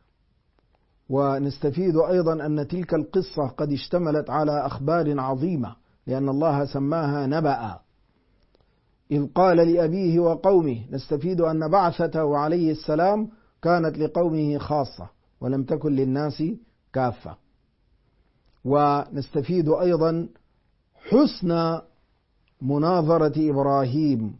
ونستفيد أيضا أن تلك القصة قد اشتملت على أخبار عظيمة، لأن الله سماها نبأ إذ قال لأبيه وقومه. نستفيد أن بعثته عليه السلام كانت لقومه خاصة ولم تكن للناس كافة. ونستفيد أيضا حسن مناظرة إبراهيم،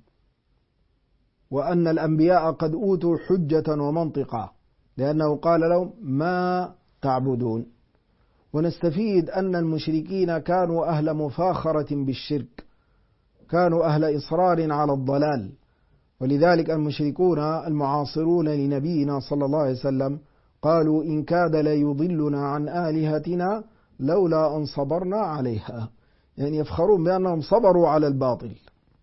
وأن الأنبياء قد أوتوا حجة ومنطقة، لأنه قال لهم ما تعبدون. ونستفيد أن المشركين كانوا أهل مفاخرة بالشرك، كانوا أهل إصرار على الضلال، ولذلك المشركون المعاصرون لنبينا صلى الله عليه وسلم قالوا إن كاد ليضلنا عن آلهتنا لولا أن صبرنا عليها، يعني يفخرون بأنهم صبروا على الباطل.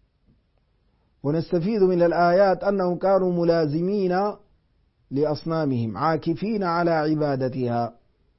ونستفيد من الآيات أنهم كانوا ملازمين لأصنامهم عاكفين على عبادتها،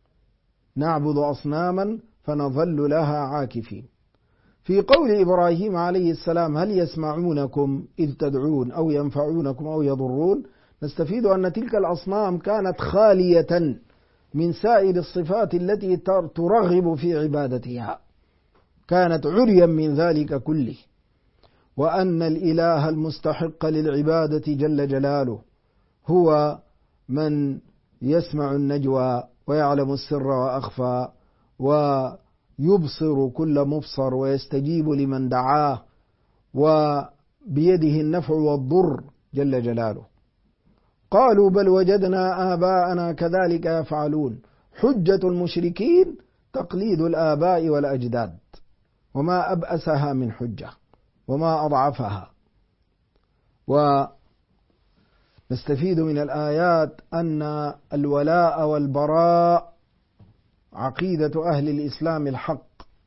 نعبد أصناما فنظل لها عاكفين. في قول إبراهيم عليه السلام هل يسمعونكم إذ تدعون أو ينفعونكم أو يضرون، نستفيد أن تلك الأصنام كانت خالية من سائر الصفات التي ترغب في عبادتها، كانت عريا من ذلك كله، وأن الإله المستحق للعبادة جل جلاله هو من يسمع النجوى ويعلم السر وأخفى ويبصر كل مبصر ويستجيب لمن دعاه وبيده النفع والضر جل جلاله. قالوا بل وجدنا آباءنا كذلك يفعلون. حجة المشركين تقليد الآباء والأجداد، وما أبأسها من حجة وما أضعفها. ونستفيد من الآيات أن الولاء والبراء عقيدة أهل الإسلام الحق.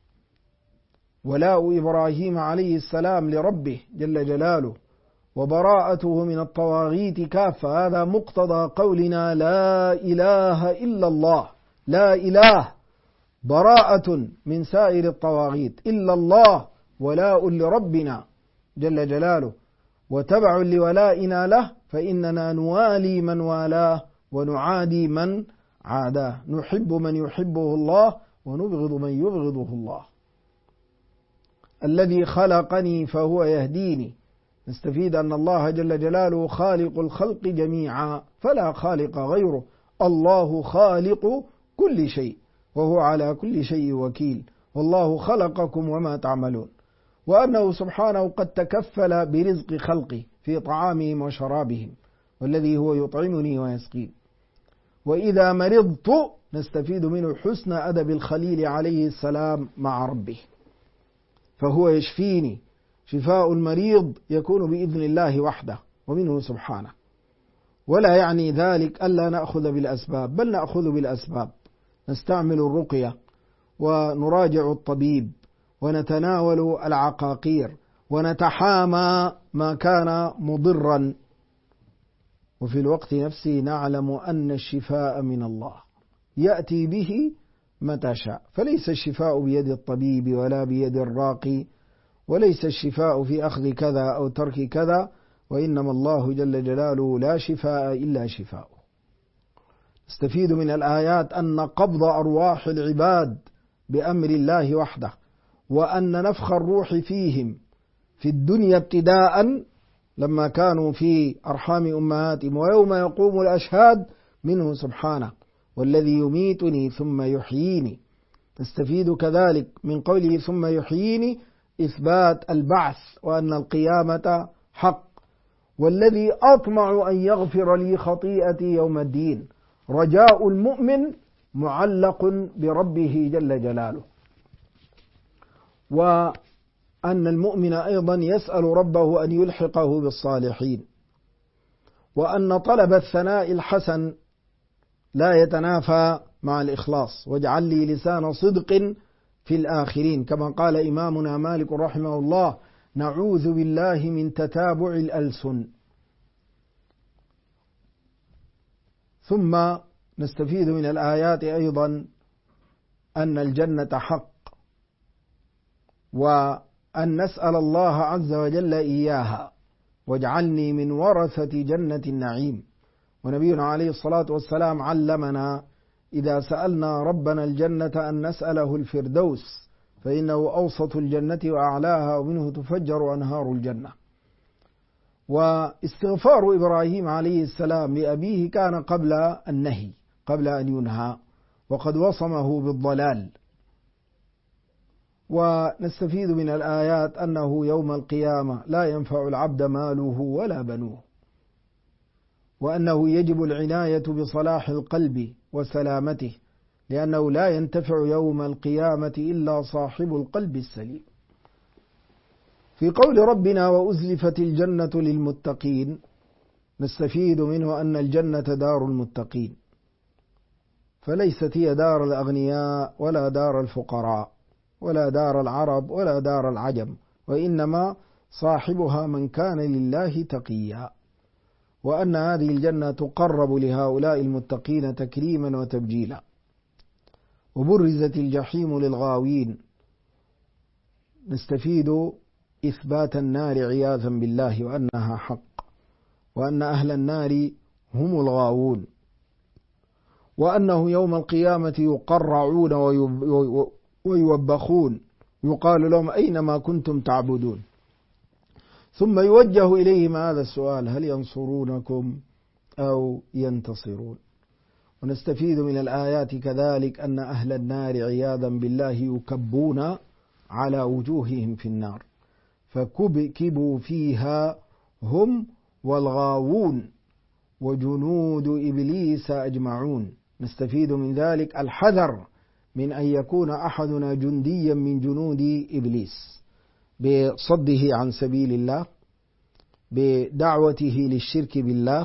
ولاء إبراهيم عليه السلام لربه جل جلاله وبراءته من الطواغيت كافة، هذا مقتضى قولنا لا إله إلا الله. لا إله براءة من سائر الطواغيت، إلا الله ولاء لربنا جل جلاله، وتبع لولائنا له فإننا نوالي من والاه ونعادي من عاداه، نحب من يحبه الله ونبغض من يبغضه الله. الذي خلقني فهو يهديني. نستفيد أن الله جل جلاله خالق الخلق جميعا فلا خالق غيره، الله خالق كل شيء وهو على كل شيء وكيل، والله خلقكم وما تعملون. وأنه سبحانه قد تكفل برزق خلقه في طعامهم وشرابهم، والذي هو يطعمني ويسقين. وإذا مرضت نستفيد منه حسن أدب الخليل عليه السلام مع ربه، فهو يشفيني. شفاء المريض يكون بإذن الله وحده ومنه سبحانه، ولا يعني ذلك ألا نأخذ بالأسباب، بل نأخذ بالأسباب، نستعمل الرقية ونراجع الطبيب ونتناول العقاقير ونتحامى ما كان مضرا، وفي الوقت نفسه نعلم أن الشفاء من الله يأتي به متى شاء، فليس الشفاء بيد الطبيب ولا بيد الراقي وليس الشفاء في أخذ كذا أو ترك كذا، وإنما الله جل جلاله لا شفاء إلا شفاؤه. نستفيد من الآيات أن قبض أرواح العباد بأمر الله وحده، وأن نفخ الروح فيهم في الدنيا ابتداء لما كانوا في أرحام أمهاتهم، ويوم يقوم الأشهاد منه سبحانه والذي يميتني ثم يحييني. نستفيد كذلك من قوله ثم يحييني إثبات البعث وأن القيامة حق، والذي أطمع أن يغفر لي خطيئتي يوم الدين. رجاء المؤمن معلق بربه جل جلاله، وأن المؤمن أيضا يسأل ربه أن يلحقه بالصالحين، وأن طلب الثناء الحسن لا يتنافى مع الإخلاص. واجعل لي لسان صدق في الآخرين، كما قال إمامنا مالك رحمه الله: نعوذ بالله من تتابع الألسن. ثم نستفيد من الآيات أيضا أن الجنة حق، وأن نسأل الله عز وجل إياها: واجعلني من ورثة جنة النعيم. ونبينا عليه الصلاة والسلام علمنا إذا سألنا ربنا الجنة أن نسأله الفردوس، فإنه أوسط الجنة وأعلاها، ومنه تفجر أنهار الجنة. واستغفار إبراهيم عليه السلام لأبيه كان قبل النهي، قبل أن ينهى، وقد وصمه بالضلال. ونستفيد من الآيات أنه يوم القيامة لا ينفع العبد ماله ولا بنوه، وأنه يجب العناية بصلاح القلب وسلامته، لأنه لا ينتفع يوم القيامة إلا صاحب القلب السليم. في قول ربنا: وأزلفت الجنة للمتقين، نستفيد منه أن الجنة دار المتقين، فليست هي دار الأغنياء ولا دار الفقراء ولا دار العرب ولا دار العجم، وإنما صاحبها من كان لله تقيا، وأن هذه الجنة تقرب لهؤلاء المتقين تكريما وتبجيلا. وبرزت الجحيم للغاوين، نستفيد إثبات النار عياذا بالله وأنها حق، وأن أهل النار هم الغاوون، وأنه يوم القيامة يقرعون ويوبخون، يقال لهم: أين ما كنتم تعبدون؟ ثم يوجه إليهم هذا السؤال: هل ينصرونكم أو ينتصرون؟ ونستفيد من الآيات كذلك أن أهل النار عياذا بالله يكبون على وجوههم في النار، فكبكبوا فيها هم والغاوون وجنود إبليس أجمعون. نستفيد من ذلك الحذر من أن يكون أحدنا جنديا من جنود إبليس، بصده عن سبيل الله، بدعوته للشرك بالله،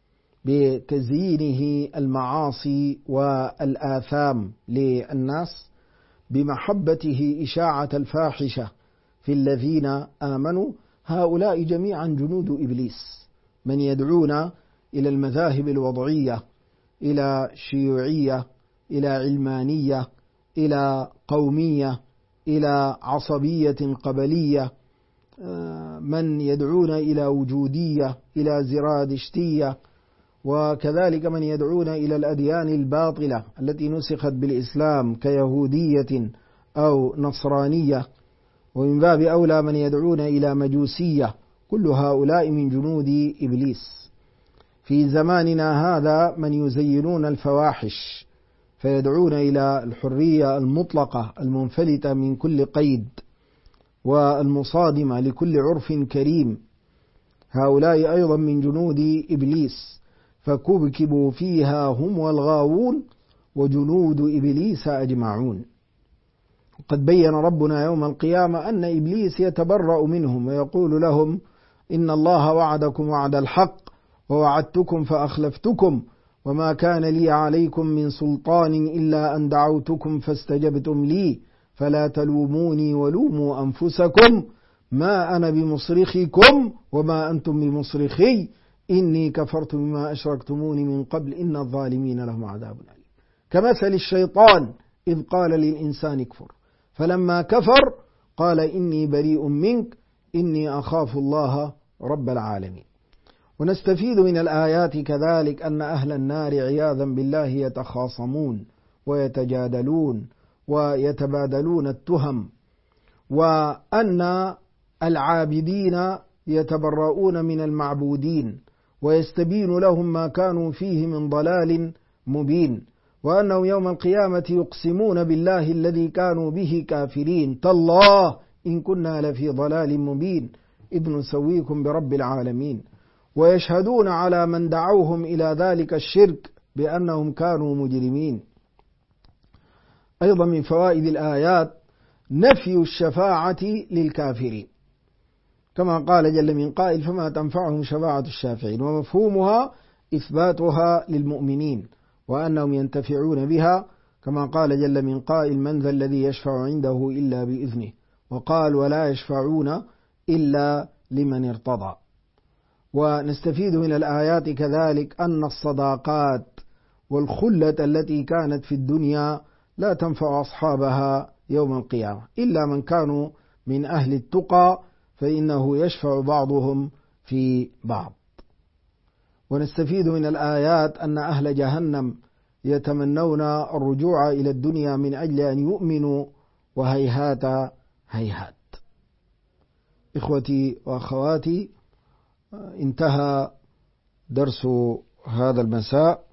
بتزيينه المعاصي والآثام للناس، بمحبته إشاعة الفاحشة في الذين آمنوا. هؤلاء جميعا جنود إبليس، من يدعون إلى المذاهب الوضعية، إلى شيوعية، إلى علمانية، إلى قومية، إلى عصبية قبلية، من يدعون إلى وجودية، إلى زرادشتية، وكذلك من يدعون إلى الأديان الباطلة التي نسخت بالإسلام كيهودية أو نصرانية، ومن باب أولى من يدعون إلى مجوسية. كل هؤلاء من جنود إبليس. في زماننا هذا من يزينون الفواحش، فيدعون إلى الحرية المطلقة المنفلتة من كل قيد والمصادمة لكل عرف كريم. هؤلاء أيضا من جنود إبليس، فكبكبوا فيها هم والغاوون وجنود إبليس أجمعون. قد بين ربنا يوم القيامة أن إبليس يتبرأ منهم ويقول لهم: إن الله وعدكم وعد الحق ووعدتكم فأخلفتكم وما كان لي عليكم من سلطان إلا أن دعوتكم فاستجبتم لي فلا تلوموني ولوموا أنفسكم ما أنا بمصرخكم وما أنتم بمصرخي إني كفرت بما أشركتموني من قبل إن الظالمين لهم عذاب أليم. كمثل الشيطان إذ قال للإنسان اكفر فلما كفر قال إني بريء منك إني أخاف الله رب العالمين. ونستفيد من الآيات كذلك أن أهل النار عياذا بالله يتخاصمون ويتجادلون ويتبادلون التهم، وأن العابدين يتبرؤون من المعبودين ويستبين لهم ما كانوا فيه من ضلال مبين، وأنهم يوم القيامة يقسمون بالله الذي كانوا به كافرين تالله إن كنا لفي ضلال مبين إذ نسويكم برب العالمين، ويشهدون على من دعوهم إلى ذلك الشرك بأنهم كانوا مجرمين. أيضا من فوائد الآيات نفي الشفاعة للكافرين، كما قال جل من قائل فما تنفعهم شفاعة الشافعين، ومفهومها إثباتها للمؤمنين وأنهم ينتفعون بها، كما قال جل من قائل من ذا الذي يشفع عنده إلا بإذنه، وقال ولا يشفعون إلا لمن ارتضى. ونستفيد من الآيات كذلك أن الصداقات والخلة التي كانت في الدنيا لا تنفع أصحابها يوم القيامة إلا من كانوا من أهل التقى، فإنه يشفع بعضهم في بعض. ونستفيد من الآيات أن أهل جهنم يتمنون الرجوع إلى الدنيا من أجل أن يؤمنوا، وهيهات هيهات. إخوتي وأخواتي، انتهى درس هذا المساء،